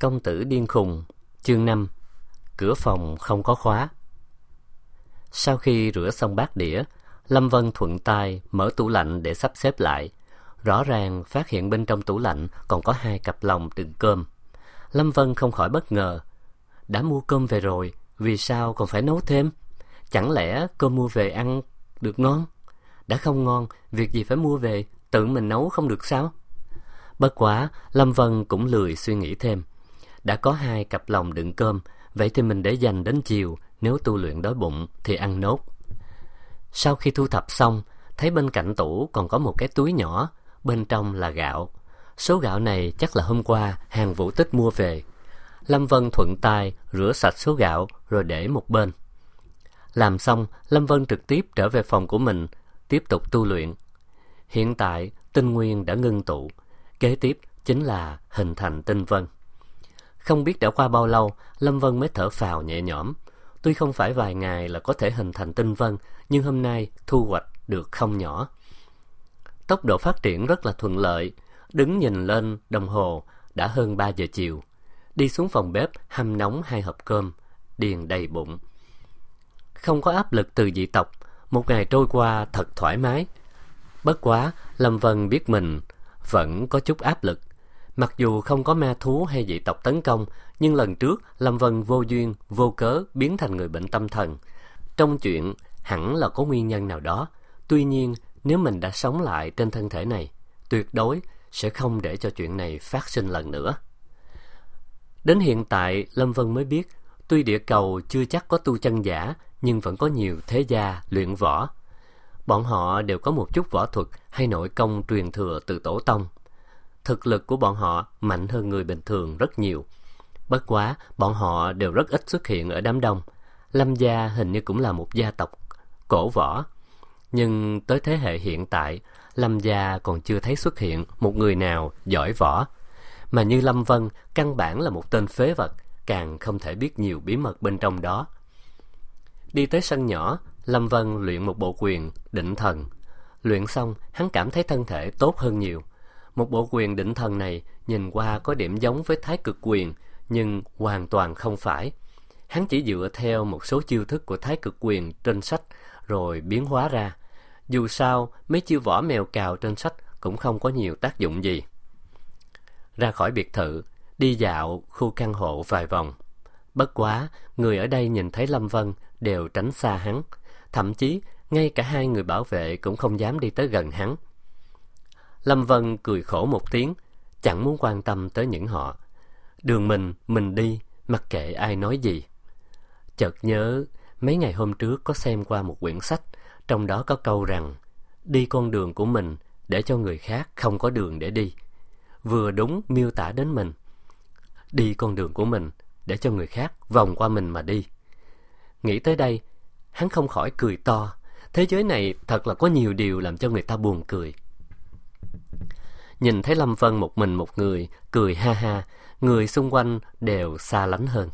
Công tử điên khùng, chương 5. Cửa phòng không có khóa. Sau khi rửa xong bát đĩa, Lâm Vân thuận tay mở tủ lạnh để sắp xếp lại. Rõ ràng phát hiện bên trong tủ lạnh còn có 2 cặp lồng đựng cơm. Lâm Vân không khỏi bất ngờ. Đã mua cơm về rồi, vì sao còn phải nấu thêm? Chẳng lẽ cơm mua về ăn được ngon? Đã không ngon, việc gì phải mua về, tự mình nấu không được sao? Bất quá, Lâm Vân cũng lười suy nghĩ thêm. Đã có 2 cặp lồng đựng cơm, vậy thì mình để dành đến chiều, nếu tu luyện đói bụng thì ăn nốt. Sau khi thu thập xong, thấy bên cạnh tủ còn có một cái túi nhỏ, bên trong là gạo. Số gạo này chắc là hôm qua hàng Vũ Tích mua về. Lâm Vân thuận tay rửa sạch số gạo rồi để một bên. Làm xong, Lâm Vân trực tiếp trở về phòng của mình, tiếp tục tu luyện. Hiện tại, tinh nguyên đã ngưng tụ, kế tiếp chính là hình thành tinh vân. Không biết đã qua bao lâu, Lâm Vân mới thở phào nhẹ nhõm. Tuy không phải vài ngày là có thể hình thành tinh vân, nhưng hôm nay thu hoạch được không nhỏ. Tốc độ phát triển rất là thuận lợi. Đứng nhìn lên đồng hồ, đã hơn 3 giờ chiều. Đi xuống phòng bếp hâm nóng 2 hộp cơm, điền đầy bụng. Không có áp lực từ dị tộc, một ngày trôi qua thật thoải mái. Bất quá, Lâm Vân biết mình vẫn có chút áp lực. Mặc dù không có ma thú hay dị tộc tấn công, nhưng lần trước Lâm Vân vô duyên, vô cớ biến thành người bệnh tâm thần. Trong chuyện hẳn là có nguyên nhân nào đó. Tuy nhiên, nếu mình đã sống lại trên thân thể này, tuyệt đối sẽ không để cho chuyện này phát sinh lần nữa. Đến hiện tại, Lâm Vân mới biết, tuy địa cầu chưa chắc có tu chân giả, nhưng vẫn có nhiều thế gia luyện võ. Bọn họ đều có một chút võ thuật hay nội công truyền thừa từ tổ tông. Thực lực của bọn họ mạnh hơn người bình thường rất nhiều. Bất quá, bọn họ đều rất ít xuất hiện ở đám đông. Lâm gia hình như cũng là một gia tộc cổ võ. Nhưng tới thế hệ hiện tại, Lâm gia còn chưa thấy xuất hiện một người nào giỏi võ. Mà như Lâm Vân, căn bản là một tên phế vật, càng không thể biết nhiều bí mật bên trong đó. Đi tới sân nhỏ, Lâm Vân luyện một bộ quyền định thần. Luyện xong, hắn cảm thấy thân thể tốt hơn nhiều. Một bộ quyền định thần này nhìn qua có điểm giống với Thái Cực quyền, nhưng hoàn toàn không phải. Hắn chỉ dựa theo một số chiêu thức của Thái Cực quyền trên sách rồi biến hóa ra. Dù sao, mấy chiêu võ mèo cào trên sách cũng không có nhiều tác dụng gì. Ra khỏi biệt thự, đi dạo khu căn hộ vài vòng. Bất quá, người ở đây nhìn thấy Lâm Vân đều tránh xa hắn. Thậm chí, ngay cả 2 người bảo vệ cũng không dám đi tới gần hắn. Lâm Vân cười khổ một tiếng, chẳng muốn quan tâm tới những họ. Đường mình đi, mặc kệ ai nói gì. Chợt nhớ, mấy ngày hôm trước có xem qua một quyển sách, trong đó có câu rằng, đi con đường của mình để cho người khác không có đường để đi. Vừa đúng miêu tả đến mình. Đi con đường của mình để cho người khác vòng qua mình mà đi. Nghĩ tới đây, hắn không khỏi cười to. Thế giới này thật là có nhiều điều làm cho người ta buồn cười. Nhìn thấy Lâm Vân một mình một người, cười ha ha, người xung quanh đều xa lánh hơn.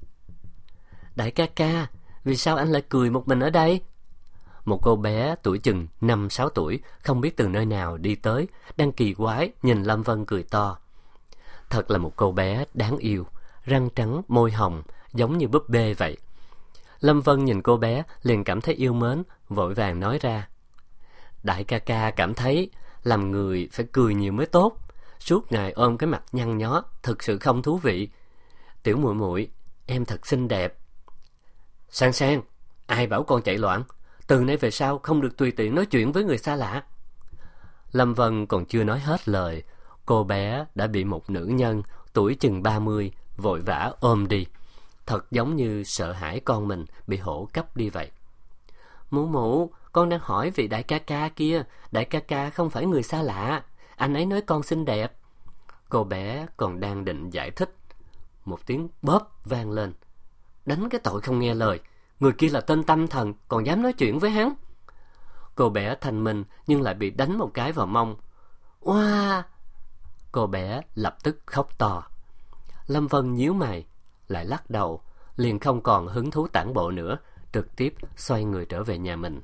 Đại ca ca, vì sao anh lại cười một mình ở đây? Một cô bé tuổi chừng 5-6 tuổi, không biết từ nơi nào đi tới, đang kỳ quái nhìn Lâm Vân cười to. Thật là một cô bé đáng yêu, răng trắng, môi hồng, giống như búp bê vậy. Lâm Vân nhìn cô bé liền cảm thấy yêu mến, vội vàng nói ra. Đại ca ca cảm thấy làm người phải cười nhiều mới tốt. Suốt ngày ôm cái mặt nhăn nhó, thực sự không thú vị. Tiểu muội muội, em thật xinh đẹp. Sang sang, ai bảo con chạy loạn? Từ nay về sau không được tùy tiện nói chuyện với người xa lạ. Lâm Vân còn chưa nói hết lời, cô bé đã bị một nữ nhân tuổi chừng 30 vội vã ôm đi. Thật giống như sợ hãi con mình bị hổ cắp đi vậy. Mụ mụ, con đang hỏi vị đại ca ca kia. Đại ca ca không phải người xa lạ. Anh ấy nói con xinh đẹp. Cô bé còn đang định giải thích. Một tiếng bóp vang lên. Đánh cái tội không nghe lời. Người kia là tên tâm thần, còn dám nói chuyện với hắn. Cô bé thanh minh nhưng lại bị đánh một cái vào mông. Oa! Cô bé lập tức khóc to. Lâm Vân nhíu mày, lại lắc đầu, liền không còn hứng thú tản bộ nữa, trực tiếp xoay người trở về nhà mình.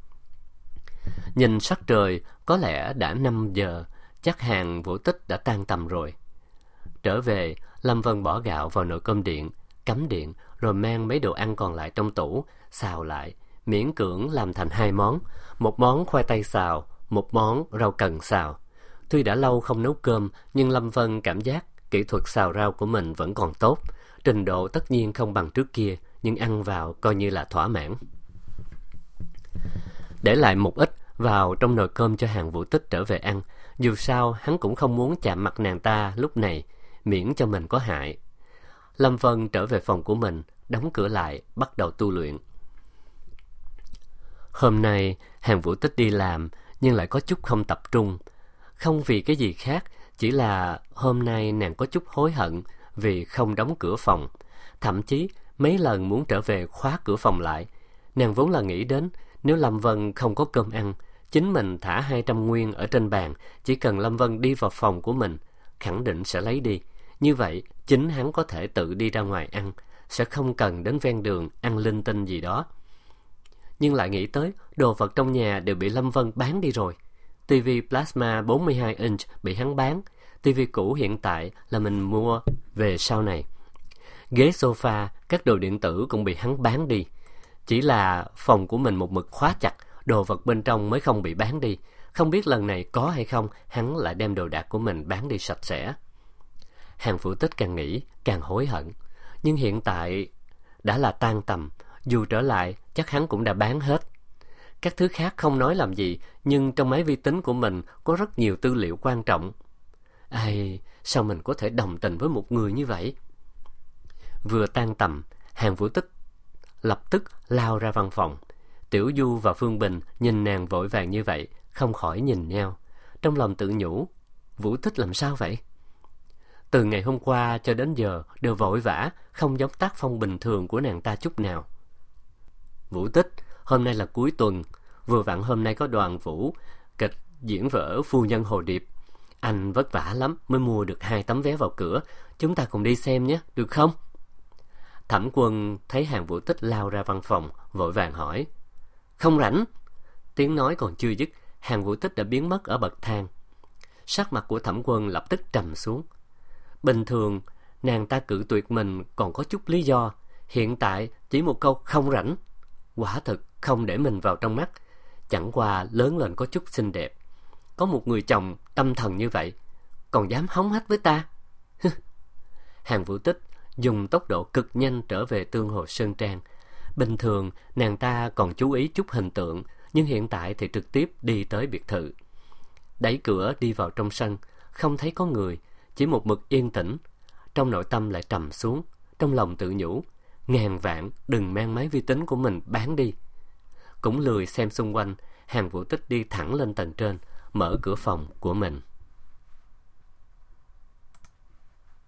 Nhìn sắc trời, có lẽ đã 5 giờ, chắc hàng Vũ Tích đã tan tầm rồi. Trở về, Lâm Vân bỏ gạo vào nồi cơm điện, cắm điện, rồi mang mấy đồ ăn còn lại trong tủ, xào lại, miễn cưỡng làm thành 2 món, một món khoai tây xào, một món rau cần xào. Tuy đã lâu không nấu cơm, nhưng Lâm Vân cảm giác kỹ thuật xào rau của mình vẫn còn tốt. Trình độ tất nhiên không bằng trước kia, nhưng ăn vào coi như là thỏa mãn. Để lại một ít vào trong nồi cơm cho Hàn Vũ Tích trở về ăn. Dù sao, hắn cũng không muốn chạm mặt nàng ta lúc này, miễn cho mình có hại. Lâm Vân trở về phòng của mình, đóng cửa lại, bắt đầu tu luyện. Hôm nay, Hàn Vũ Tích đi làm, nhưng lại có chút không tập trung. Không vì cái gì khác, chỉ là hôm nay nàng có chút hối hận vì không đóng cửa phòng. Thậm chí, mấy lần muốn trở về khóa cửa phòng lại. Nàng vốn là nghĩ đến, nếu Lâm Vân không có cơm ăn, chính mình thả 200 nguyên ở trên bàn, chỉ cần Lâm Vân đi vào phòng của mình, khẳng định sẽ lấy đi. Như vậy, chính hắn có thể tự đi ra ngoài ăn, sẽ không cần đến ven đường ăn linh tinh gì đó. Nhưng lại nghĩ tới, đồ vật trong nhà đều bị Lâm Vân bán đi rồi. TV Plasma 42 inch bị hắn bán, TV cũ hiện tại là mình mua về sau này. Ghế sofa, các đồ điện tử cũng bị hắn bán đi. Chỉ là phòng của mình một mực khóa chặt, đồ vật bên trong mới không bị bán đi. Không biết lần này có hay không, hắn lại đem đồ đạc của mình bán đi sạch sẽ. Hàn Vũ Tích càng nghĩ, càng hối hận. Nhưng hiện tại đã là tan tầm, dù trở lại chắc hắn cũng đã bán hết. Các thứ khác không nói làm gì, nhưng trong máy vi tính của mình có rất nhiều tư liệu quan trọng. Ai, sao mình có thể đồng tình với một người như vậy? Vừa tan tầm, Hàn Vũ Tích lập tức lao ra văn phòng. Tiểu Du và Phương Bình nhìn nàng vội vàng như vậy, không khỏi nhìn nhau. Trong lòng tự nhủ, Vũ Tích làm sao vậy? Từ ngày hôm qua cho đến giờ đều vội vã, không giống tác phong bình thường của nàng ta chút nào. Vũ Tích, hôm nay là cuối tuần, vừa vặn hôm nay có đoàn vũ kịch diễn vở Phu Nhân Hồ Điệp. Anh vất vả lắm mới mua được 2 tấm vé vào cửa, chúng ta cùng đi xem nhé, được không? Thẩm Quân thấy Hàn Vũ Tích lao ra văn phòng, vội vàng hỏi. Không rảnh. Tiếng nói còn chưa dứt, Hàn Vũ Tích đã biến mất ở bậc thang. Sắc mặt của Thẩm Quân lập tức trầm xuống. Bình thường, nàng ta cự tuyệt mình còn có chút lý do. Hiện tại, chỉ một câu không rảnh. Quả thực không để mình vào trong mắt. Chẳng qua lớn lên có chút xinh đẹp. Có một người chồng tâm thần như vậy, còn dám hống hách với ta. Hàn Vũ Tích dùng tốc độ cực nhanh trở về Tương Hồ Sơn Trang. Bình thường, nàng ta còn chú ý chút hình tượng, nhưng hiện tại thì trực tiếp đi tới biệt thự. Đẩy cửa đi vào trong sân, không thấy có người, chỉ một mực yên tĩnh. Trong nội tâm lại trầm xuống, trong lòng tự nhủ, ngàn vạn đừng mang máy vi tính của mình bán đi. Cũng lười xem xung quanh, Hàn Vũ Tích đi thẳng lên tầng trên, mở cửa phòng của mình.